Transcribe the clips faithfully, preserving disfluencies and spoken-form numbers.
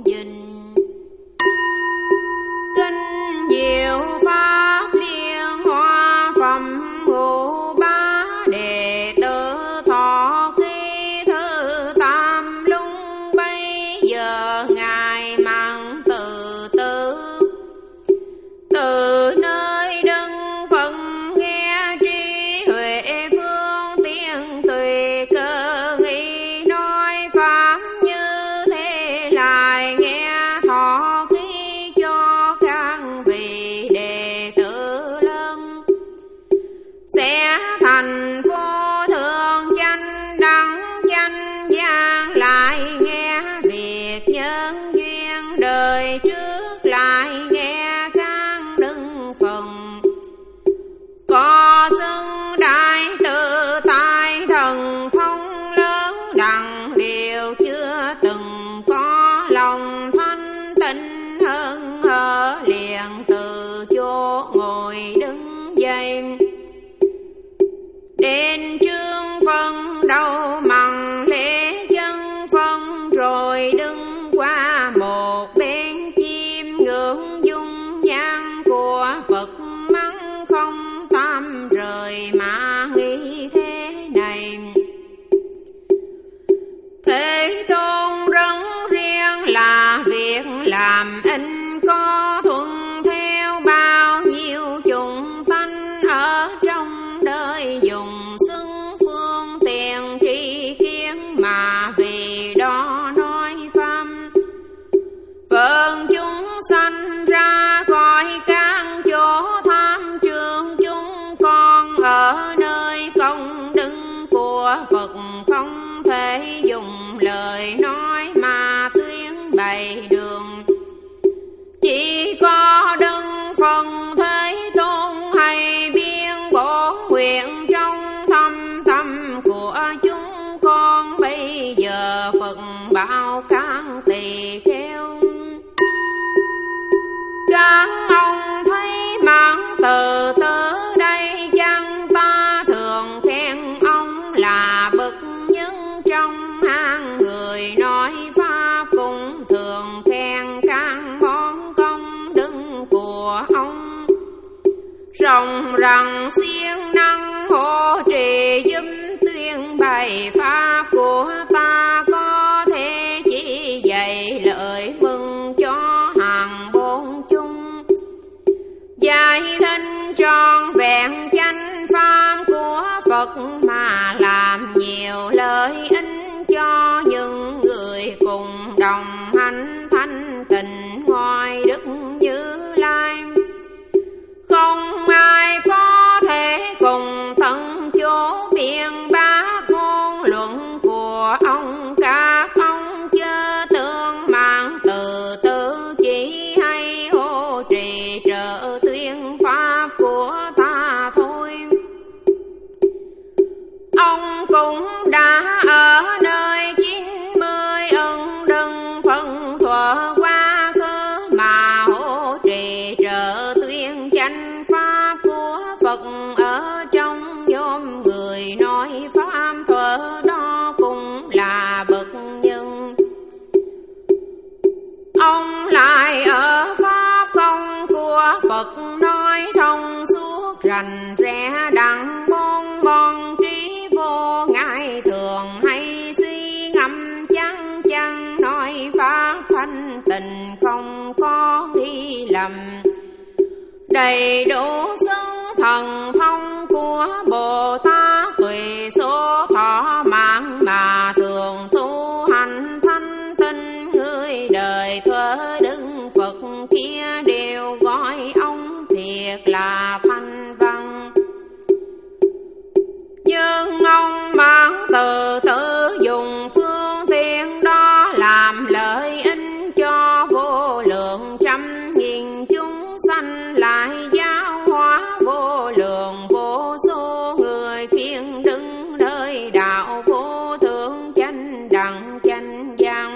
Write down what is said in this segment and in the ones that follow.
dình. Kinh diệu pháp liên hoa phẩm ngũ bá, đệ tử thọ ký thứ tam lung. Bây giờ ngài mặn từ từ, từ nơi đứng phần nghe trí huệ phương tiên tùy cơ nghĩ nói pháp như thế, lại nghe thọ ký cho các vị đệ tử lớn. Sẽ thành vô thượng chánh đẳng chánh giác, lại nghe việc nhân duyên đời trước, lại nghe các đức phần có xưng đại tự tại thần thông lớn, đặng điều chưa từng có lòng thanh tịnh hơn hở, liền từ chỗ ngồi đứng dậy đến trương phân đầu mằng lễ dân phân, rồi đứng qua một bên chim ngưỡng dung nhan của Phật, mắng không tam rời mà nghĩ thế này. Thế Tôn rất riêng là việc làm in có thuận theo bao nhiêu chúng sanh ở trong đời, dùng xưng phương tiện tri kiến mà vì đó nói pháp. Vâng chúng sanh ra khỏi các chỗ tham trường, chúng con ở nơi công đức của Phật, không thể dùng lời nói mà tuyên bày đường. Chỉ có Đức Phật Thế Tôn hay biên bổ nguyện trong thâm tâm của chúng con. Bây giờ Phật bảo các tỳ kheo, các ông thấy mãn từ từ đây chăng? Ta thường khen ông là bậc nhân trong hang người nói pháp, cũng thường khen các món công đức của ông. Rộng rằng siêng năng hộ trì giúp tuyên bày pháp của ta, có thể chỉ dạy lời mừng cho hàng bốn chung. Giải thích trọn vẹn chánh pháp của Phật, mà làm nhiều lợi ích cho những người cùng đồng hành thanh tịnh ngoài Đức Như Lai. Không ai có thể cùng tận chỗ biện bá ngôn luận của ông. Các ông chớ tương mạng từ từ, chỉ hay hô trì trợ tuyên pháp của ta thôi. Ông cũng đã ở nơi chín mươi ân đừng phân thuở qua khứ, mà hô trì trợ tuyên chánh pháp của Phật ở trong nhóm người nói pháp thuở đó, cũng là bậc nhân. Ông lại ở pháp công của Phật nói thông suốt, rành rẽ đặng bon bon trí vô ngại, thường hay suy ngẫm chăng chăng nói pháp thanh tịnh, không có nghi lầm. Đầy đủ xưng thần thông của Bồ Tát, tùy số thọ mạng mà thường tu hành thanh tinh. Người đời thuở Đức Phật kia đều gọi ông thiệt là thanh văn. Nhưng ông mang từ từ dùng phương tiện đó làm lợi ích cho vô lượng trăm nghìn chúng sanh, lại giáo hóa vô lượng vô số người khiên đứng nơi đạo vô thượng chánh đẳng chánh giác.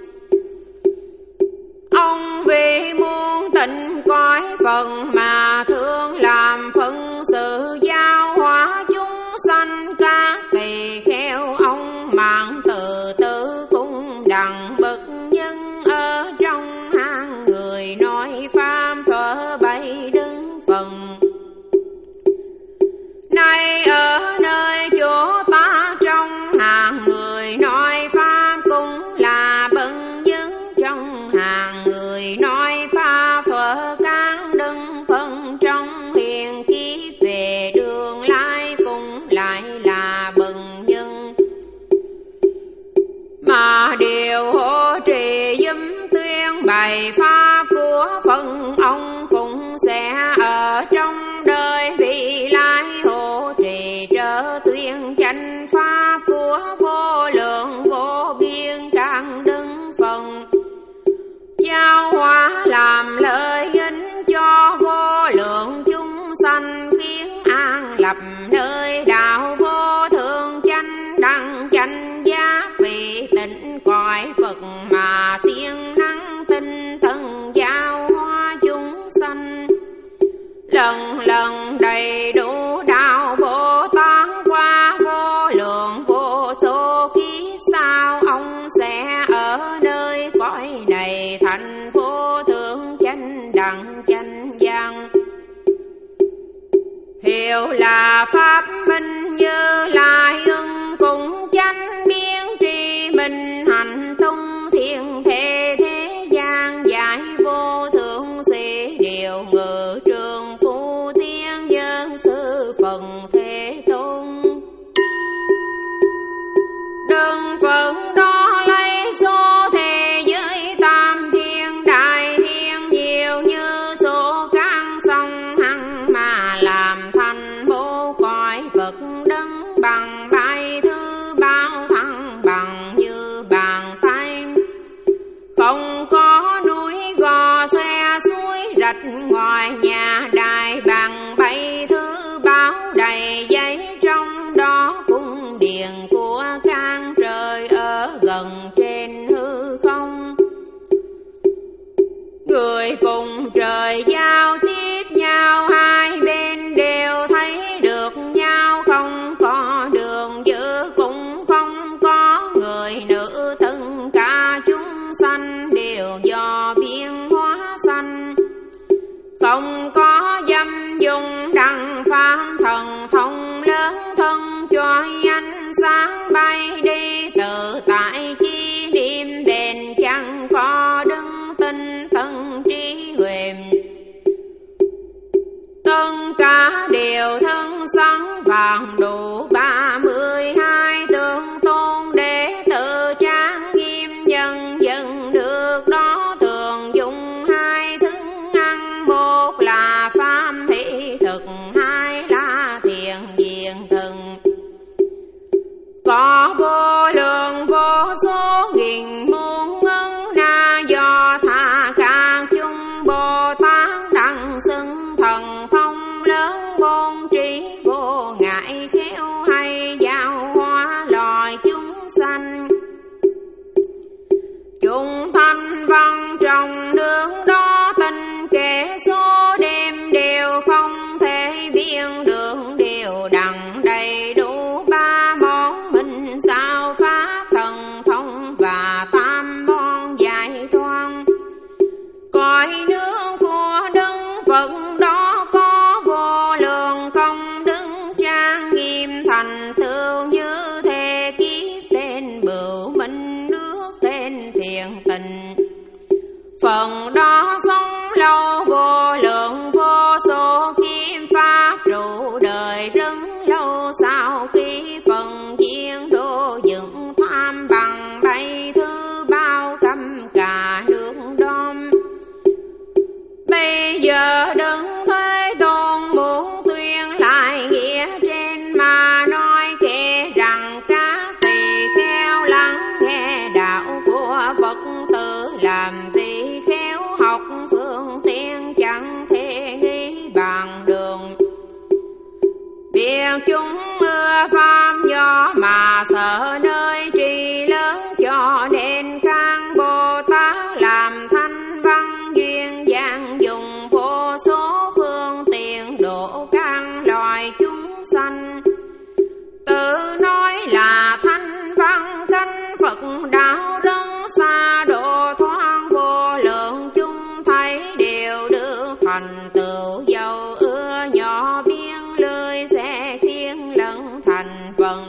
Ông vì muốn tịnh cõi phần mà thương làm phân sự giáo hóa chúng sanh. Các tỳ kheo ông mạng từ từ cũng đặng bậc nhân ở trong bày pháp của phần ông cũng sẽ ở trong đời vị lai hộ trì trợ tuyên chánh pháp của vô lượng vô biên các đứng phần giáo hóa làm lợi ích cho vô lượng chúng sanh khiến an lập nơi đạo vô thượng chánh đẳng chánh giác vị tịnh cõi Phật mà siêng năng tinh thần giáo hóa chúng sanh lần lần đầy đủ đạo Bồ Tát qua vô lượng vô số kiếp sau ông sẽ ở nơi cõi này thành vô thượng chánh đẳng chánh giác hiệu là pháp minh Như Lai ưng cùng chánh biến tri minh hành tung thiên thế thế gian giải vô thượng sĩ điều ngự trường phu tiên dân sư phần thế tôn đơn phận đó lấy số thế giới tam thiên đại thiên nhiều như số căn sông hằng mà làm thành vô cõi Phật đấng bằng bài thư bao thăng bằng như bàn tay không có núi gò xe suối rạch ngoài nhà đài bằng bảy thứ báo đầy giấy trong đó cung điện của can trời ở gần trên hư không người cùng trời giao tiếp nhau hai bên đều thấy được nhau không có đường giữa cũng không có người nữ tất cả chúng sanh đều do biến hóa sanh không có dâm dùng đặng pháp thần thông lớn thân cho ánh sáng bay đi tự tại chi điểm bền chẳng có đứng tinh tân trí huệ tất cả đều thân sáng vàng đủ ba mươi hai tướng tôn để tự trang nghiêm nhân dân được đó thường dùng hai thức ăn một là pháp hỷ thực hai là thiện diện thần có vô lượng vô số nghìn muôn ngân na do tha các chúng Bồ Tát đặng xưng thần thông lớn môn trí vô ngại khéo hay giáo hóa loài chúng sanh chúng thanh văn trong nước đó tình kể số đêm đều không thể biên được đều đặng đầy đủ ba món minh sao pháp thần thông và tam môn giải thoát cõi nước của Đức Phật đó có vô lượng công đức trang nghiêm thành tựu như thế kiếp tên bửu minh nước tên thiện tình phần đó sống lâu vô lượng vô số kiếp pháp trụ đời rất lâu sau khi phần duyên đô dựng tham bằng bảy thứ bao căm cả nước đom bây giờ Đức Thế Tôn muốn tuyên lại nghĩa trên mà nói kể rằng các tỳ kheo lắng nghe đạo của Phật tử làm tỳ kheo học phương tiện chẳng thể nghĩ bằng đường việc chúng ưa pháp do mà sợ nơi trì lớn cho nên các Bồ Tát làm thanh văn duyên dáng dùng vô số phương tiện độ các loài chúng sanh tự nói là thanh văn cánh Phật đạo rất xa độ thoáng vô lượng chúng thấy đều được thành tựu dầu ưa nhỏ biên lưới sẽ khiến lẫn thành phần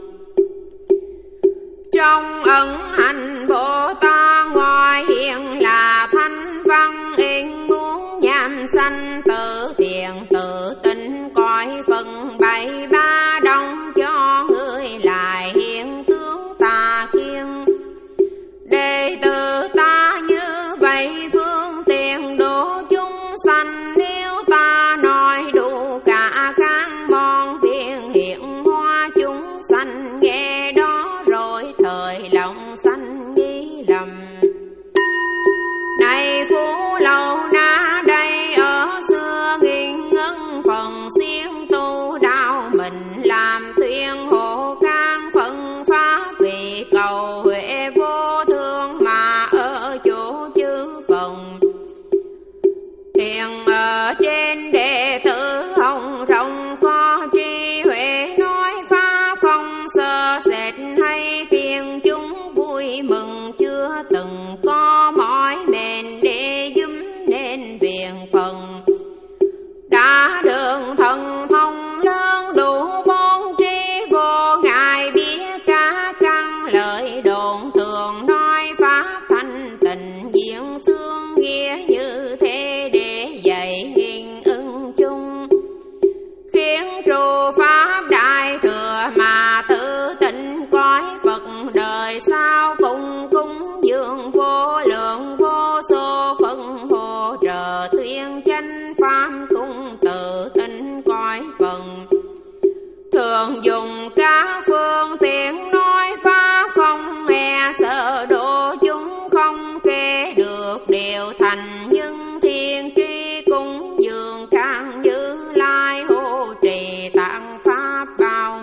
trong ẩn hành Bồ Tát ngoài hiện là thanh văn yên muốn nham sanh tự thiện tự tính coi phần bảy ba đồng cho người lại hiện tướng ta kiên đệ tử ta như vậy thường dùng các phương tiện nói pháp không e sợ độ chúng không kể được đều thành nhưng thiên tri cúng dường càng Như Lai hộ trì tạng pháp bao.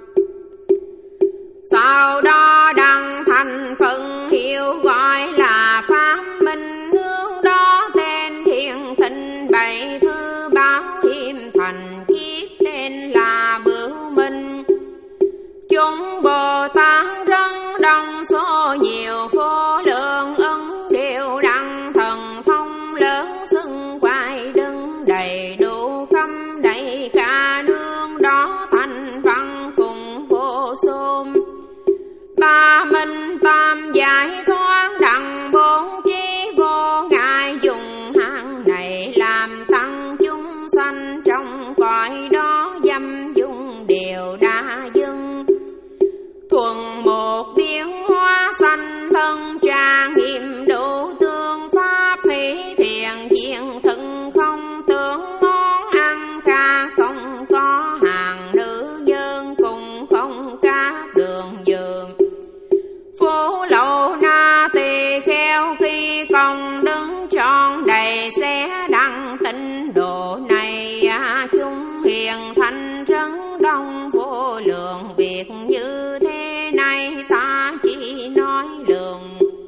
Sau đó đăng thành phần hiệu gọi là pháp minh hương đó tên thiền thịnh bảy thư báo hiểm thành kiếp tên là Bửu Minh. Chúng Bồ Tát rất đông số nhiều vô lượng ân đều đăng thần thông lớn xưng quay đứng đầy đủ cấm đầy cả nương đó thành văn cùng vô số. Ba minh tam giải thoát đặng bốn trí vô ngại dùng hạng này làm tăng chúng sanh trong cõi đó dâm dung đều đa dân. Thuần một biến hóa sanh thân trang nghiêm đủ tương pháp hỷ thiện diện thân không tưởng món ăn khác không có hàng nữ nhân cùng không các đường giường. Phú lộ na tỳ kheo khi công đứng tròn đầy sẽ đăng tịnh độ này chúng hiền thanh rất đông vô lượng việc như thế này ta chỉ nói lường.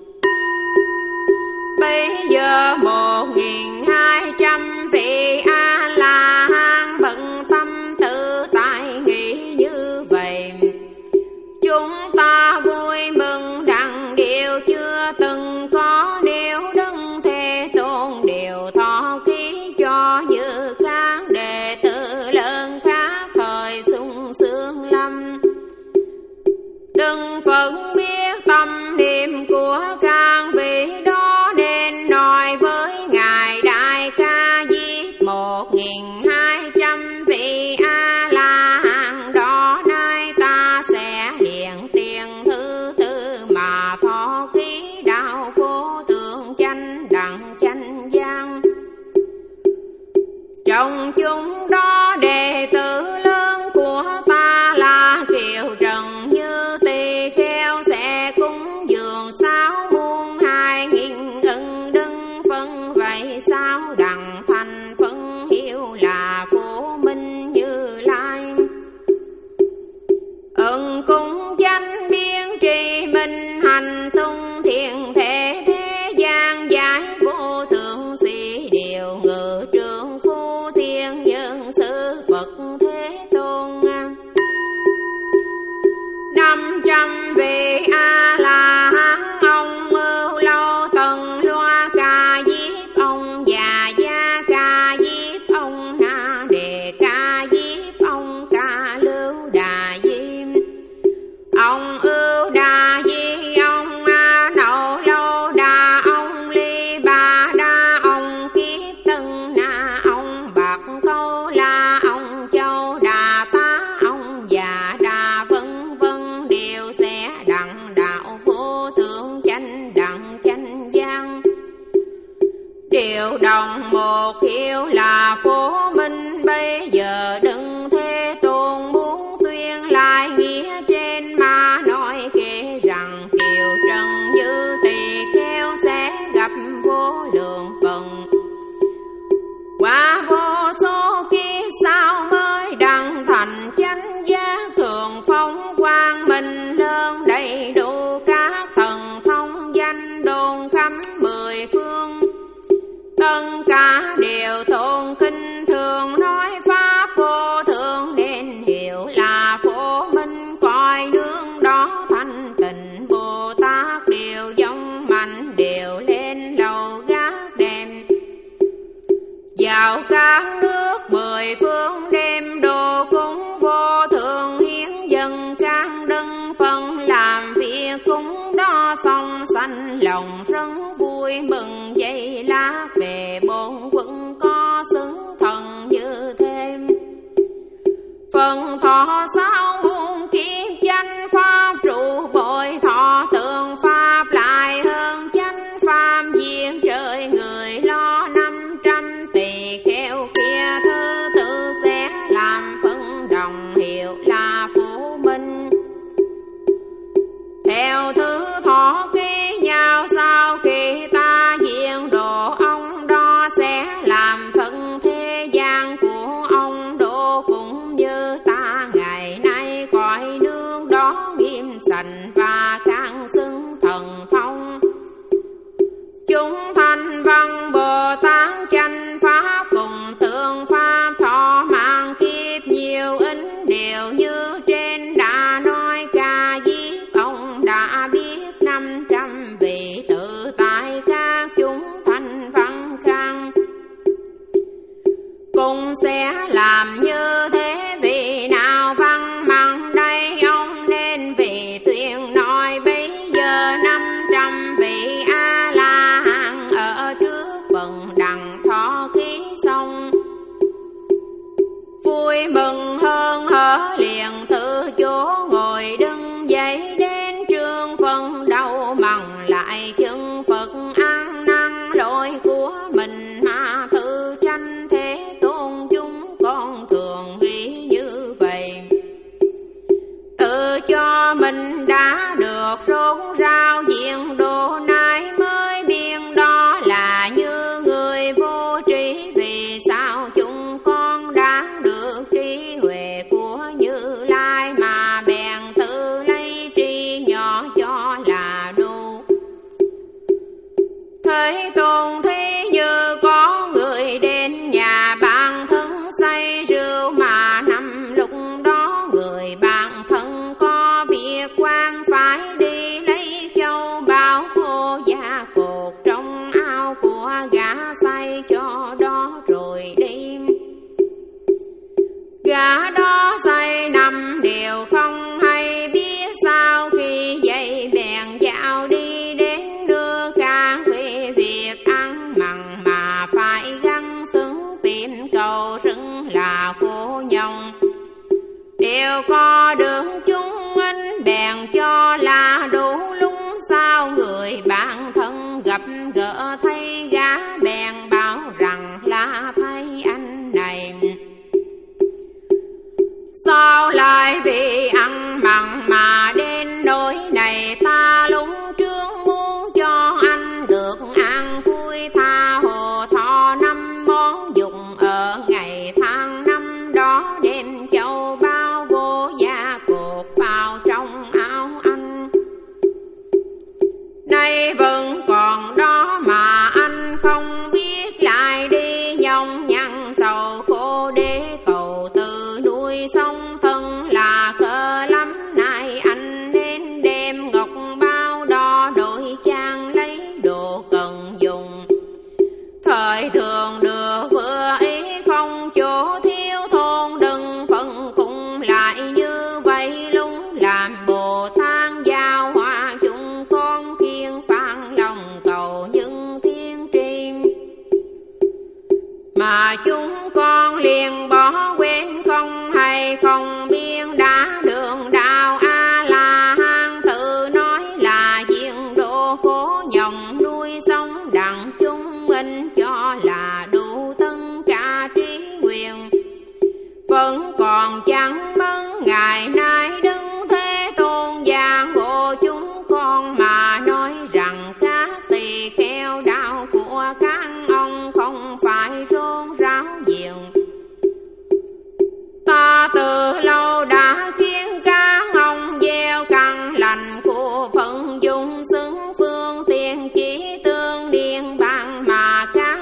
Bây giờ một nghìn hai trăm vị a la hán bận tâm tự tại nghĩ như vậy. Chúng ta vui mừng rằng điều chưa từng có điều Đức Thế Tôn điều thọ ký cho như các đệ tử lớn khác thời sung sướng lắm. Đừng phân biết tâm niệm của các vị đó nên nói với ngài Đại Ca Diếp một nghìn hai trăm vị a la hán đó nay ta sẽ hiện tiền thứ tư mà thọ ký đạo vô tượng chánh đẳng chánh giác. Trong chúng đó đệ tử lớn của ta là Kiều Trần Như Tỳ kheo sẽ cúng dường sáu muôn hai nghìn ân đừng phân vậy sao đặng thành phân hiệu là Phổ Minh Như Lai. Ân cung chánh biến trì minh hành tung thiện thể thế gian giải vô thượng sĩ điều ngự trượng phu thiên nhân sư Phật Thế Tôn. Năm trăm vị a la hán ông Mưu Lâu Tần Loa Ca Diếp ông Già Gia Ca Diếp ông Na Đề Ca Diếp ông Ca Lưu Đà Diêm ông Ưu Đà Di ông A Nậu Lâu Đà ông Ly Ba Đa ông Kiết Tân Na ông Bạc Câu La ông Châu Đà Tá ông Già Đà vân vân đều sẽ đặng đạo vô thượng chánh đẳng chánh giác. Điều đồng một hiệu là Phổ Minh. Bây giờ đừng Thế Tôn muốn tuyên lại nghĩa trên mà nói kể rằng Kiều Trần Như Tỳ kheo sẽ gặp vô lượng phần qua vô số kiếp sau mới đặng thành chánh giác thường phong quang minh lớn đầy đủ các thần thông danh đồn khắp mười phương. Tất cả đều tôn kinh thường nói pháp vô thượng nên hiểu là Phổ Minh coi nương đó thanh tịnh. Bồ Tát đều giống mạnh đều lên lầu gác đêm vào các nước mười phương đêm đồ cúng vô thượng hiến dân các đấng phân làm việc cúng đó xong sanh lòng rất vui mừng dây lá về bốn quân có xứng thần như thêm. Phần thọ sáu muôn kiếp chánh pháp trụ bội thọ tượng pháp lại hơn chánh pháp viên trời người lo năm trăm tỳ kheo kia thứ tự sẽ làm phân đồng hiệu là thọ ký nhau, sau khi ta diện độ ông đó sẽ làm thân thế gian của ông độ, cũng như ta ngày nay cõi nước đó nghiêm sành và khang xưng thần thông. Chúng thanh văn Bồ Tát chánh pháp cùng tượng pháp thọ mạng kiếp nhiều ính đều như trên đã nói. Ca diếp ông đã biết năm trăm vị tự tại các chúng thanh văn khang, cùng sẽ làm như thế. Vị nào văn mặn đây ông nên vị tuyên nói. Bây giờ năm trăm vị A La Hán ở trước phần đặng thọ ký xong, vui mừng hơn hở liền từ chỗ ngồi đứng dậy đến trương phân đầu mằng lại chân Phật ăn năn lỗi của mình mà thư tranh thế tôn. Chúng con thường nghĩ như vậy, tự cho mình đã được rốt rao diện độ nay mới biên đó là như người vô trí. Vì sao chúng con đã được trí huệ của Như Lai mà bèn tự lấy tri nhỏ cho là đủ. Thế tôn thế như có người đến nhà bạn thân say rượu, mà năm lúc đó người bạn thân có việc quan phải đi lấy châu báu khô gia cột trong ao của gã say cho đó rồi đi. Gã đó say nằm đều không hay biết, sau khi dậy bèn dạo đi đến đưa khang về việc ăn mặn mà phải gắng xứng tìm cầu rừng là khổ nhồng. Đều có đường chúng anh bèn cho là đủ. Lúc sau người bạn thân gặp gỡ thấy gã bèn bảo rằng là thấy anh này sao lại vì ăn mặn mà đến nỗi này. Ta lúng trướng muốn cho anh được an vui, tha hồ thọ năm món dùng ở ngày tháng năm đó. Đem châu bao vô gia cột vào trong áo anh, nay vẫn còn đó mà anh không biết. Lại đi nhong nhăn sầu khổ để cầu từ nuôi sống thân là khờ lắm. Nay anh nên đem ngọc bao đo đổi trang lấy đồ cần dùng, thời thường được vừa ý không chỗ thiếu thốn. Đừng phân cùng lại như vậy lúc làm Bồ Tát giao hòa chúng con kiên phản lòng cầu những thiên tri, mà chúng con liền bỏ quên không hay không biên đã đường đạo A La Hán. Tự nói là diện độ khổ nhồng nuôi sống đặng chúng mình cho là đủ tất cả trí nguyện. Vẫn còn chẳng mất ngày nay đứng thế tôn giang hộ chúng con mà nói rằng các tỳ kheo đạo của các ông không phải rôn ráo diện. Ta từ lâu đã khiến các ông gieo căn lành của phận dung xứng phương tiện chỉ tương điên bằng, mà các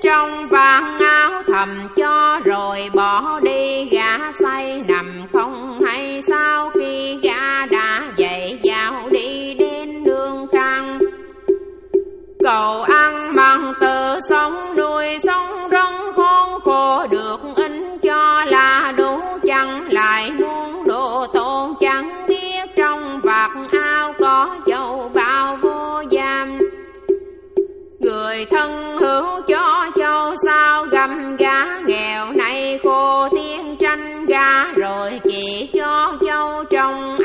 trong vạt áo thầm cho rồi bỏ đi. Gã say nằm không hay sao khi gã đã dậy dạo đi đến nương khang. Cầu ăn mặn tự sống nuôi sống rong khôn khổ được in cho là đủ, chẳng lại muốn độ tôn chẳng biết trong vạt áo có châu báu vô giam. Người thân hữu cho châu sao găm gã nghèo này khô thiên tranh gã rồi chỉ cho châu trong